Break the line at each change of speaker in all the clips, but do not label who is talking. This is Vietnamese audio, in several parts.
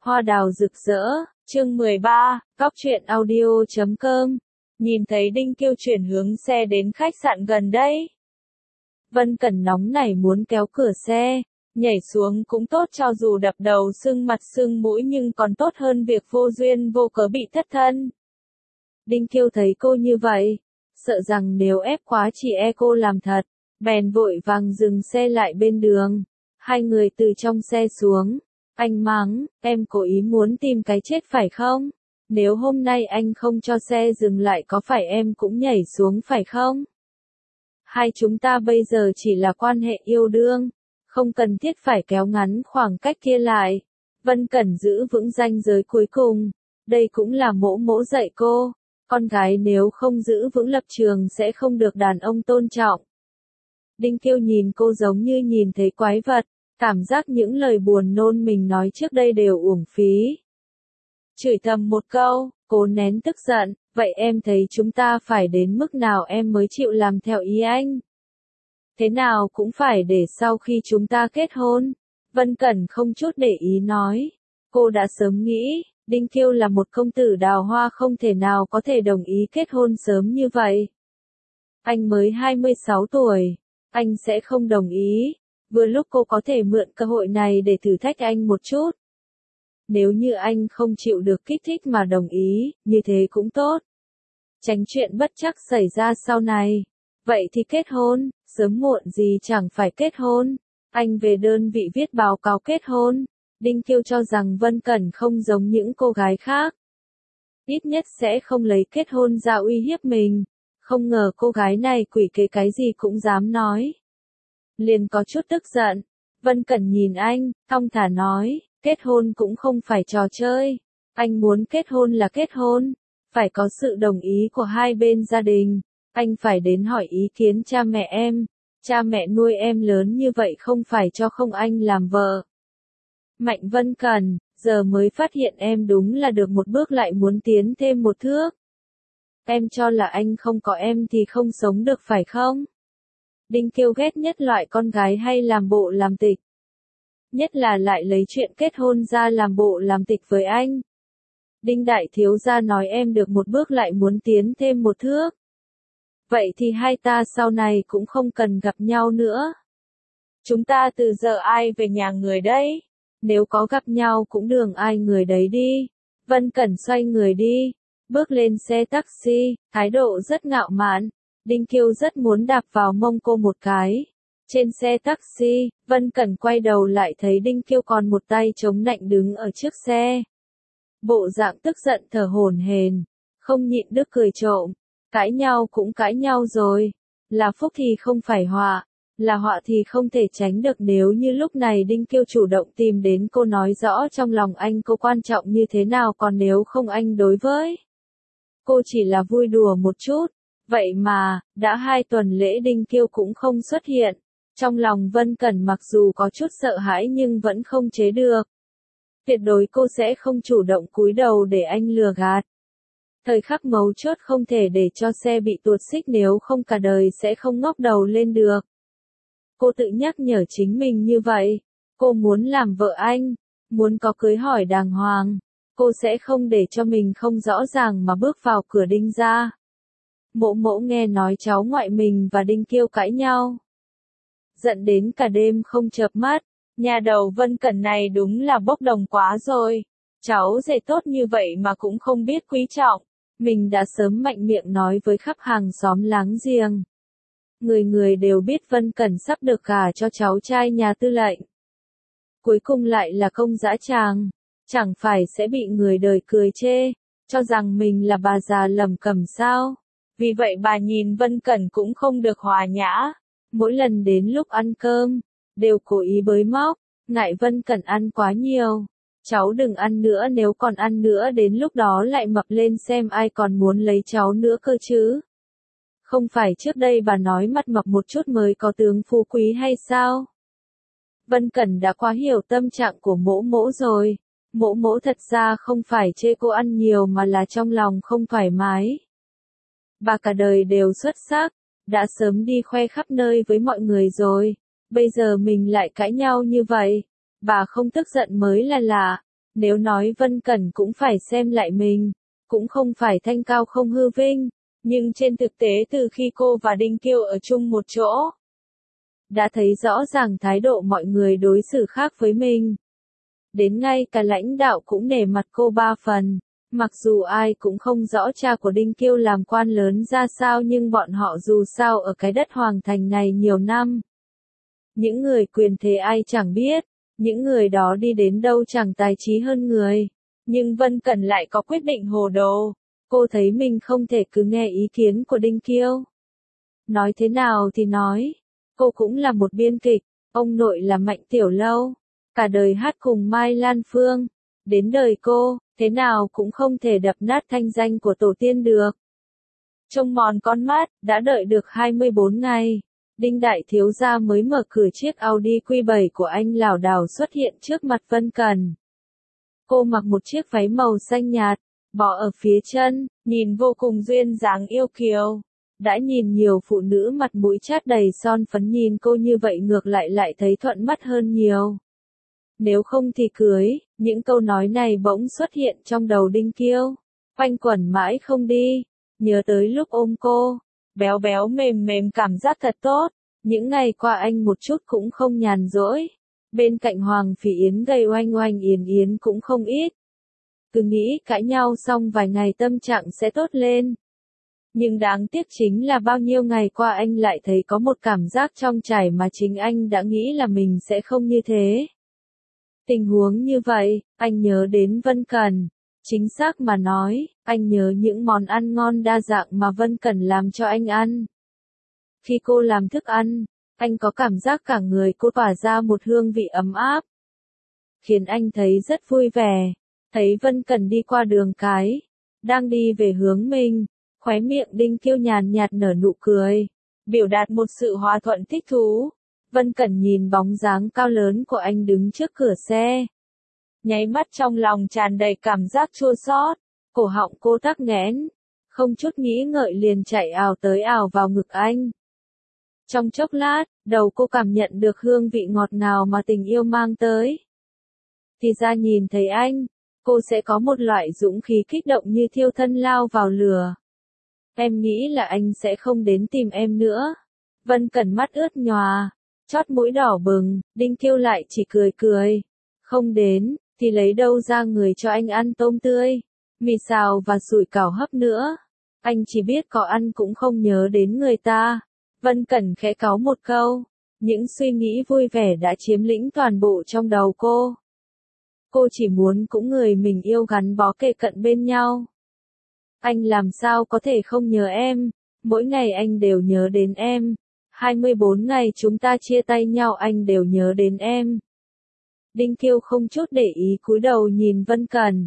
Hoa đào rực rỡ, chương 13, Góc truyện audio.com. Nhìn thấy Đinh Kiêu chuyển hướng xe đến khách sạn gần đây. Vân Cẩn nóng nảy muốn kéo cửa xe, nhảy xuống cũng tốt, cho dù đập đầu sưng mặt sưng mũi nhưng còn tốt hơn việc vô duyên vô cớ bị thất thân. Đinh Kiêu thấy cô như vậy, sợ rằng nếu ép quá chỉ e cô làm thật, bèn vội vàng dừng xe lại bên đường. Hai người từ trong xe xuống. Anh mắng, em cố ý muốn tìm cái chết phải không? Nếu hôm nay anh không cho xe dừng lại có phải em cũng nhảy xuống phải không? Hai chúng ta bây giờ chỉ là quan hệ yêu đương, không cần thiết phải kéo ngắn khoảng cách kia lại. Vân Cẩn giữ vững ranh giới cuối cùng, đây cũng là mỗ mỗ dạy cô, con gái nếu không giữ vững lập trường sẽ không được đàn ông tôn trọng. Đinh Kiêu nhìn cô giống như nhìn thấy quái vật. Cảm giác những lời buồn nôn mình nói trước đây đều uổng phí. Chửi thầm một câu, cố nén tức giận, vậy em thấy chúng ta phải đến mức nào em mới chịu làm theo ý anh? Thế nào cũng phải để sau khi chúng ta kết hôn. Vân Cẩn không chút để ý nói. Cô đã sớm nghĩ, Đinh Kiêu là một công tử đào hoa không thể nào có thể đồng ý kết hôn sớm như vậy. Anh mới 26 tuổi, anh sẽ không đồng ý. Vừa lúc cô có thể mượn cơ hội này để thử thách anh một chút. Nếu như anh không chịu được kích thích mà đồng ý, như thế cũng tốt. Tránh chuyện bất trắc xảy ra sau này. Vậy thì kết hôn, sớm muộn gì chẳng phải kết hôn. Anh về đơn vị viết báo cáo kết hôn. Đinh Kiêu cho rằng Vân Cẩn không giống những cô gái khác. Ít nhất sẽ không lấy kết hôn ra uy hiếp mình. Không ngờ cô gái này quỷ kế cái gì cũng dám nói. Liền có chút tức giận. Vân Cẩn nhìn anh, thong thả nói, kết hôn cũng không phải trò chơi. Anh muốn kết hôn là kết hôn, phải có sự đồng ý của hai bên gia đình. Anh phải đến hỏi ý kiến cha mẹ em. Cha mẹ nuôi em lớn như vậy không phải cho không anh làm vợ. Mạnh Vân Cẩn, giờ mới phát hiện em đúng là được một bước lại muốn tiến thêm một thước. Em cho là anh không có em thì không sống được phải không? Đinh Kiêu ghét nhất loại con gái hay làm bộ làm tịch. Nhất là lại lấy chuyện kết hôn ra làm bộ làm tịch với anh. Đinh đại thiếu gia nói em được một bước lại muốn tiến thêm một thước. Vậy thì hai ta sau này cũng không cần gặp nhau nữa. Chúng ta từ giờ ai về nhà người đấy? Nếu có gặp nhau cũng đường ai người đấy đi. Vân Cẩn xoay người đi, bước lên xe taxi, thái độ rất ngạo mạn. Đinh Kiêu rất muốn đạp vào mông cô một cái. Trên xe taxi, Vân Cẩn quay đầu lại thấy Đinh Kiêu còn một tay chống nạnh đứng ở trước xe. Bộ dạng tức giận thở hổn hển, không nhịn được cười trộm. Cãi nhau cũng cãi nhau rồi. Là phúc thì không phải họa, là họa thì không thể tránh được. Nếu như lúc này Đinh Kiêu chủ động tìm đến cô nói rõ trong lòng anh cô quan trọng như thế nào, còn nếu không anh đối với cô chỉ là vui đùa một chút. Vậy mà, đã 2 tuần lễ Đinh Kiêu cũng không xuất hiện. Trong lòng Vân Cẩn mặc dù có chút sợ hãi nhưng vẫn không chế được. Tuyệt đối cô sẽ không chủ động cúi đầu để anh lừa gạt. Thời khắc mấu chốt không thể để cho xe bị tuột xích, nếu không cả đời sẽ không ngóc đầu lên được. Cô tự nhắc nhở chính mình như vậy. Cô muốn làm vợ anh, muốn có cưới hỏi đàng hoàng. Cô sẽ không để cho mình không rõ ràng mà bước vào cửa Đinh gia. Mỗ mỗ nghe nói cháu ngoại mình và Đinh Kiêu cãi nhau. Giận đến cả đêm không chợp mắt. Nhà đầu Vân Cẩn này đúng là bốc đồng quá rồi. Cháu rể tốt như vậy mà cũng không biết quý trọng. Mình đã sớm mạnh miệng nói với khắp hàng xóm láng giềng. Người người đều biết Vân Cẩn sắp được gả cho cháu trai nhà tư lệnh. Cuối cùng lại là công dã tràng. Chẳng phải sẽ bị người đời cười chê, cho rằng mình là bà già lầm cầm sao. Vì vậy bà nhìn Vân Cẩn cũng không được hòa nhã. Mỗi lần đến lúc ăn cơm, đều cố ý bới móc, ngại Vân Cẩn ăn quá nhiều. Cháu đừng ăn nữa, nếu còn ăn nữa đến lúc đó lại mập lên xem ai còn muốn lấy cháu nữa cơ chứ. Không phải trước đây bà nói mặt mập một chút mới có tướng phú quý hay sao? Vân Cẩn đã quá hiểu tâm trạng của mỗ mỗ rồi. Mỗ mỗ thật ra không phải chê cô ăn nhiều mà là trong lòng không thoải mái. Bà cả đời đều xuất sắc, đã sớm đi khoe khắp nơi với mọi người rồi. Bây giờ mình lại cãi nhau như vậy. Bà không tức giận mới là lạ. Nếu nói Vân Cẩn cũng phải xem lại mình, cũng không phải thanh cao không hư vinh, nhưng trên thực tế từ khi cô và Đinh Kiêu ở chung một chỗ, đã thấy rõ ràng thái độ mọi người đối xử khác với mình. Đến ngay cả lãnh đạo cũng nể mặt cô ba phần. Mặc dù ai cũng không rõ cha của Đinh Kiêu làm quan lớn ra sao nhưng bọn họ dù sao ở cái đất Hoàng Thành này nhiều năm. Những người quyền thế ai chẳng biết, những người đó đi đến đâu chẳng tài trí hơn người. Nhưng Vân Cẩn lại có quyết định hồ đồ. Cô thấy mình không thể cứ nghe ý kiến của Đinh Kiêu. Nói thế nào thì nói, cô cũng là một biên kịch, ông nội là Mạnh Tiểu Lâu, cả đời hát cùng Mai Lan Phương. Đến đời cô, thế nào cũng không thể đập nát thanh danh của tổ tiên được. Trông mòn con mắt, đã đợi được 24 ngày. Đinh Đại Thiếu Gia mới mở cửa chiếc Audi Q7 của anh lảo đảo xuất hiện trước mặt Vân Cẩn. Cô mặc một chiếc váy màu xanh nhạt, bó ở phía chân, nhìn vô cùng duyên dáng yêu kiều. Đã nhìn nhiều phụ nữ mặt mũi chát đầy son phấn nhìn cô như vậy ngược lại thấy thuận mắt hơn nhiều. Nếu không thì cưới, những câu nói này bỗng xuất hiện trong đầu Đinh Kiêu. Quanh quẩn mãi không đi, nhớ tới lúc ôm cô, béo béo mềm mềm cảm giác thật tốt. Những ngày qua anh một chút cũng không nhàn rỗi. Bên cạnh Hoàng Phỉ Yến gây oanh oanh yến yến cũng không ít. Cứ nghĩ cãi nhau xong vài ngày tâm trạng sẽ tốt lên. Nhưng đáng tiếc chính là bao nhiêu ngày qua anh lại thấy có một cảm giác trong trải mà chính anh đã nghĩ là mình sẽ không như thế. Tình huống như vậy, anh nhớ đến Vân Cẩn. Chính xác mà nói, anh nhớ những món ăn ngon đa dạng mà Vân Cẩn làm cho anh ăn. Khi cô làm thức ăn, anh có cảm giác cả người cô tỏa ra một hương vị ấm áp, khiến anh thấy rất vui vẻ. Thấy Vân Cẩn đi qua đường cái, đang đi về hướng mình, khóe miệng Đinh Kiêu nhàn nhạt nở nụ cười, biểu đạt một sự hòa thuận thích thú. Vân Cẩn nhìn bóng dáng cao lớn của anh đứng trước cửa xe. Nháy mắt trong lòng tràn đầy cảm giác chua xót, cổ họng cô tắc nghẽn, không chút nghĩ ngợi liền chạy ào tới ào vào ngực anh. Trong chốc lát, đầu cô cảm nhận được hương vị ngọt ngào mà tình yêu mang tới. Thì ra nhìn thấy anh, cô sẽ có một loại dũng khí kích động như thiêu thân lao vào lửa. Em nghĩ là anh sẽ không đến tìm em nữa. Vân Cẩn mắt ướt nhòa, chót mũi đỏ bừng, Đinh Kiêu lại chỉ cười cười. Không đến, thì lấy đâu ra người cho anh ăn tôm tươi, mì xào và sủi cảo hấp nữa. Anh chỉ biết có ăn cũng không nhớ đến người ta. Vân Cẩn khẽ cáu một câu. Những suy nghĩ vui vẻ đã chiếm lĩnh toàn bộ trong đầu cô. Cô chỉ muốn cũng người mình yêu gắn bó kề cận bên nhau. Anh làm sao có thể không nhớ em, mỗi ngày anh đều nhớ đến em. 24 ngày chúng ta chia tay nhau anh đều nhớ đến em. Đinh Kiêu không chút để ý cúi đầu nhìn Vân Cẩn.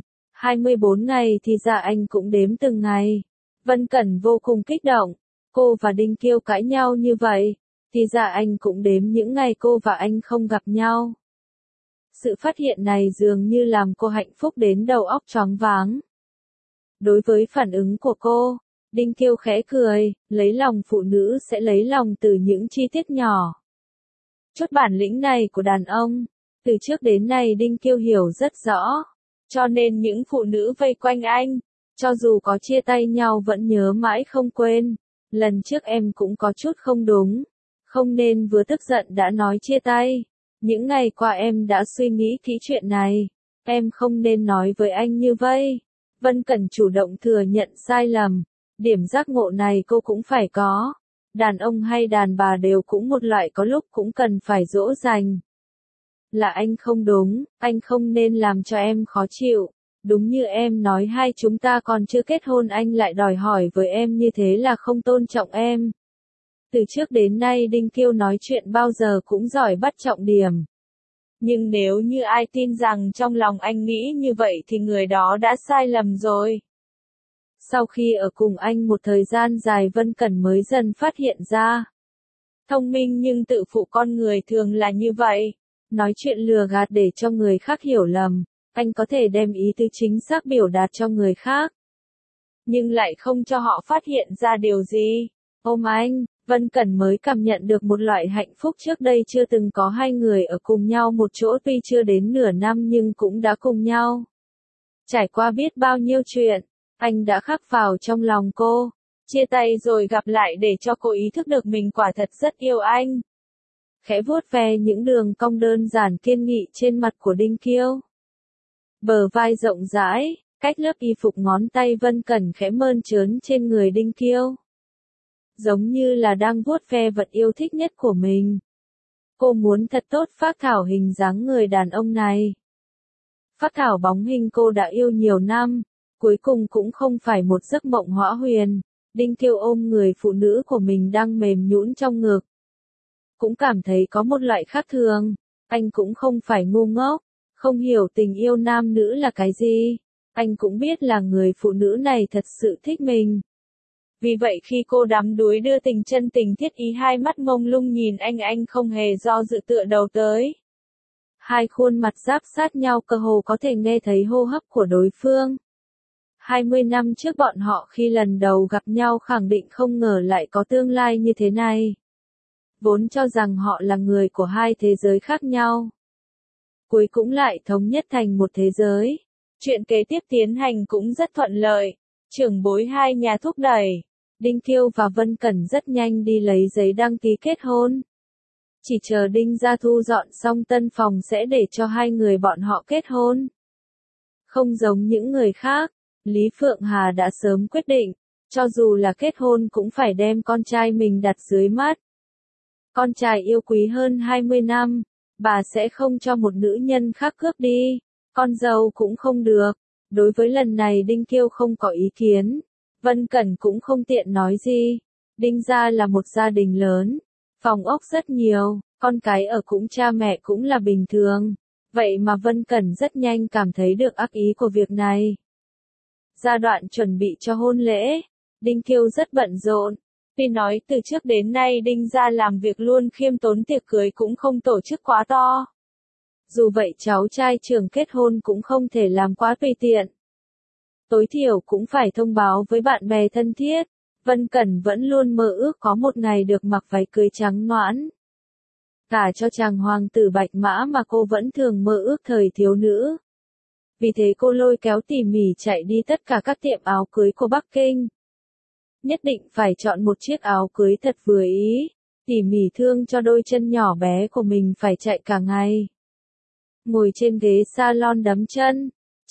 24 ngày thì ra anh cũng đếm từng ngày. Vân Cẩn vô cùng kích động. Cô và Đinh Kiêu cãi nhau như vậy, thì ra anh cũng đếm những ngày cô và anh không gặp nhau. Sự phát hiện này dường như làm cô hạnh phúc đến đầu óc choáng váng. Đối với phản ứng của cô, Đinh Kiêu khẽ cười, lấy lòng phụ nữ sẽ lấy lòng từ những chi tiết nhỏ. Chút bản lĩnh này của đàn ông, từ trước đến nay Đinh Kiêu hiểu rất rõ. Cho nên những phụ nữ vây quanh anh, cho dù có chia tay nhau vẫn nhớ mãi không quên. Lần trước em cũng có chút không đúng, không nên vừa tức giận đã nói chia tay. Những ngày qua em đã suy nghĩ kỹ chuyện này, em không nên nói với anh như vậy. Vân Cẩn chủ động thừa nhận sai lầm, điểm giác ngộ này cô cũng phải có. Đàn ông hay đàn bà đều cũng một loại có lúc cũng cần phải dỗ dành. Là anh không đúng, anh không nên làm cho em khó chịu. Đúng như em nói hai chúng ta còn chưa kết hôn anh lại đòi hỏi với em như thế là không tôn trọng em. Từ trước đến nay Đinh Kiêu nói chuyện bao giờ cũng giỏi bắt trọng điểm. Nhưng nếu như ai tin rằng trong lòng anh nghĩ như vậy thì người đó đã sai lầm rồi. Sau khi ở cùng anh một thời gian dài Vân Cẩn mới dần phát hiện ra. Thông minh nhưng tự phụ con người thường là như vậy. Nói chuyện lừa gạt để cho người khác hiểu lầm. Anh có thể đem ý tứ chính xác biểu đạt cho người khác. Nhưng lại không cho họ phát hiện ra điều gì. Ôm anh, Vân Cẩn mới cảm nhận được một loại hạnh phúc trước đây chưa từng có, hai người ở cùng nhau một chỗ tuy chưa đến nửa năm nhưng cũng đã cùng nhau. Trải qua biết bao nhiêu chuyện, anh đã khắc vào trong lòng cô. Chia tay rồi gặp lại để cho cô ý thức được mình quả thật rất yêu anh. Khẽ vuốt ve những đường cong đơn giản kiên nghị trên mặt của Đinh Kiêu. Bờ vai rộng rãi, cách lớp y phục ngón tay Vân Cẩn khẽ mơn trớn trên người Đinh Kiêu. Giống như là đang vuốt ve vật yêu thích nhất của mình. Cô muốn thật tốt phác thảo hình dáng người đàn ông này. Phác thảo bóng hình cô đã yêu nhiều năm, cuối cùng cũng không phải một giấc mộng hõa huyền. Đinh Kiêu ôm người phụ nữ của mình đang mềm nhũn trong ngực. Cũng cảm thấy có một loại khác thường, anh cũng không phải ngu ngốc, không hiểu tình yêu nam nữ là cái gì. Anh cũng biết là người phụ nữ này thật sự thích mình. Vì vậy khi cô đắm đuối đưa tình chân tình thiết ý, hai mắt mông lung nhìn anh không hề do dự tựa đầu tới. Hai khuôn mặt giáp sát nhau, cơ hồ có thể nghe thấy hô hấp của đối phương. 20 năm trước bọn họ khi lần đầu gặp nhau khẳng định không ngờ lại có tương lai như thế này. Vốn cho rằng họ là người của hai thế giới khác nhau. Cuối cũng lại thống nhất thành một thế giới. Chuyện kế tiếp tiến hành cũng rất thuận lợi. Trưởng bối hai nhà thúc đẩy. Đinh Kiêu và Vân Cẩn rất nhanh đi lấy giấy đăng ký kết hôn. Chỉ chờ Đinh gia thu dọn xong tân phòng sẽ để cho hai người bọn họ kết hôn. Không giống những người khác, Lý Phượng Hà đã sớm quyết định, cho dù là kết hôn cũng phải đem con trai mình đặt dưới mắt. Con trai yêu quý hơn 20 năm, bà sẽ không cho một nữ nhân khác cướp đi, con dâu cũng không được. Đối với lần này Đinh Kiêu không có ý kiến, Vân Cẩn cũng không tiện nói gì. Đinh gia là một gia đình lớn, phòng ốc rất nhiều, con cái ở cũng cha mẹ cũng là bình thường. Vậy mà Vân Cẩn rất nhanh cảm thấy được ác ý của việc này. Giai đoạn chuẩn bị cho hôn lễ, Đinh Kiêu rất bận rộn. Tuy nói từ trước đến nay Đinh gia làm việc luôn khiêm tốn, tiệc cưới cũng không tổ chức quá to. Dù vậy cháu trai trưởng kết hôn cũng không thể làm quá tùy tiện. Tối thiểu cũng phải thông báo với bạn bè thân thiết. Vân Cẩn vẫn luôn mơ ước có một ngày được mặc váy cưới trắng nõn. Cả cho chàng hoàng tử Bạch Mã mà cô vẫn thường mơ ước thời thiếu nữ. Vì thế cô lôi kéo Tỉ Mỉ chạy đi tất cả các tiệm áo cưới của Bắc Kinh. Nhất định phải chọn một chiếc áo cưới thật vừa ý. Tỉ Mỉ thương cho đôi chân nhỏ bé của mình phải chạy cả ngày. Ngồi trên ghế salon đấm chân.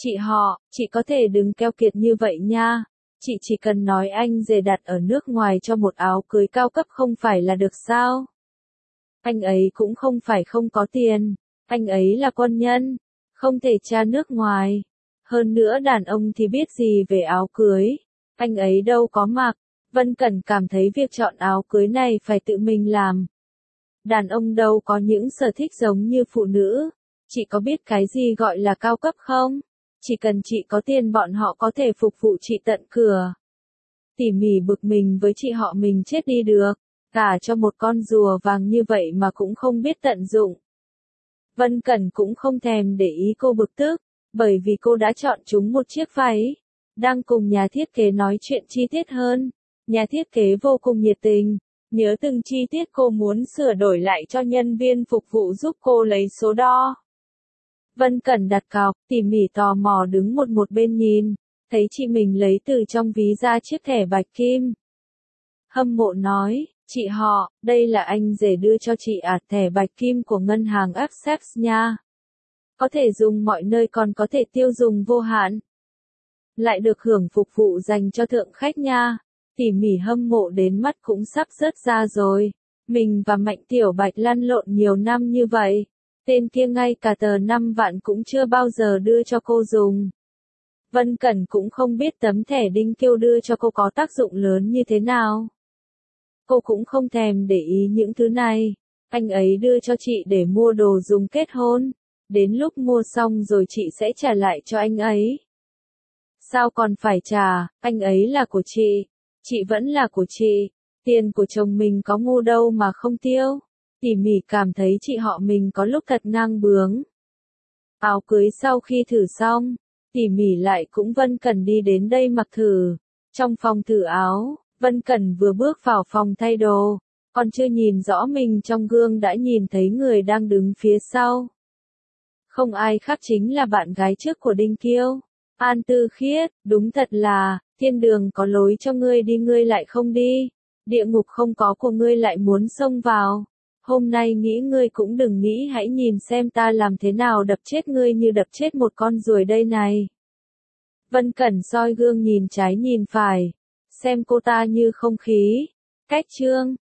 Chị có thể đừng keo kiệt như vậy nha. Chị chỉ cần nói anh rể đặt ở nước ngoài cho một áo cưới cao cấp không phải là được sao? Anh ấy cũng không phải không có tiền. Anh ấy là quân nhân. Không thể tra nước ngoài. Hơn nữa đàn ông thì biết gì về áo cưới. Anh ấy đâu có mặc. Vân Cẩn cảm thấy việc chọn áo cưới này phải tự mình làm. Đàn ông đâu có những sở thích giống như phụ nữ. Chị có biết cái gì gọi là cao cấp không? Chỉ cần chị có tiền bọn họ có thể phục vụ chị tận cửa. Tỉ Mỉ bực mình với chị họ mình chết đi được. Cả cho một con rùa vàng như vậy mà cũng không biết tận dụng. Vân Cẩn cũng không thèm để ý cô bực tức, bởi vì cô đã chọn chúng một chiếc váy. Đang cùng nhà thiết kế nói chuyện chi tiết hơn. Nhà thiết kế vô cùng nhiệt tình, nhớ từng chi tiết cô muốn sửa đổi lại cho nhân viên phục vụ giúp cô lấy số đo. Vân Cẩn đặt cọc, Tỉ Mỉ tò mò đứng một bên nhìn, thấy chị mình lấy từ trong ví ra chiếc thẻ bạch kim. Hâm mộ nói, chị họ, đây là anh rể đưa cho chị thẻ bạch kim của ngân hàng Access nha. Có thể dùng mọi nơi còn có thể tiêu dùng vô hạn. Lại được hưởng phục vụ dành cho thượng khách nha. Tỉ Mỉ hâm mộ đến mắt cũng sắp rớt ra rồi. Mình và Mạnh Tiểu Bạch lăn lộn nhiều năm như vậy. Tên kia ngay cả tờ 5 vạn cũng chưa bao giờ đưa cho cô dùng. Vân Cẩn cũng không biết tấm thẻ Đinh Kiêu đưa cho cô có tác dụng lớn như thế nào. Cô cũng không thèm để ý những thứ này. Anh ấy đưa cho chị để mua đồ dùng kết hôn. Đến lúc mua xong rồi chị sẽ trả lại cho anh ấy. Sao còn phải trả, anh ấy là của chị vẫn là của chị. Tiền của chồng mình có ngu đâu mà không tiêu. Tỉ Mỉ cảm thấy chị họ mình có lúc thật ngang bướng. Áo cưới sau khi thử xong, Tỉ Mỉ lại cũng Vân Cẩn đi đến đây mặc thử. Trong phòng thử áo, Vân Cẩn vừa bước vào phòng thay đồ, Còn chưa nhìn rõ mình trong gương đã nhìn thấy người đang đứng phía sau. Không ai khác chính là bạn gái trước của Đinh Kiêu. An Tư Khiết, đúng thật là, thiên đường có lối cho ngươi đi ngươi lại không đi. Địa ngục không có của ngươi lại muốn xông vào. Hôm nay nghĩ ngươi cũng đừng nghĩ, hãy nhìn xem ta làm thế nào đập chết ngươi như đập chết một con ruồi đây này. Vân Cẩn soi gương nhìn trái nhìn phải. Xem cô ta như không khí. Cách chương.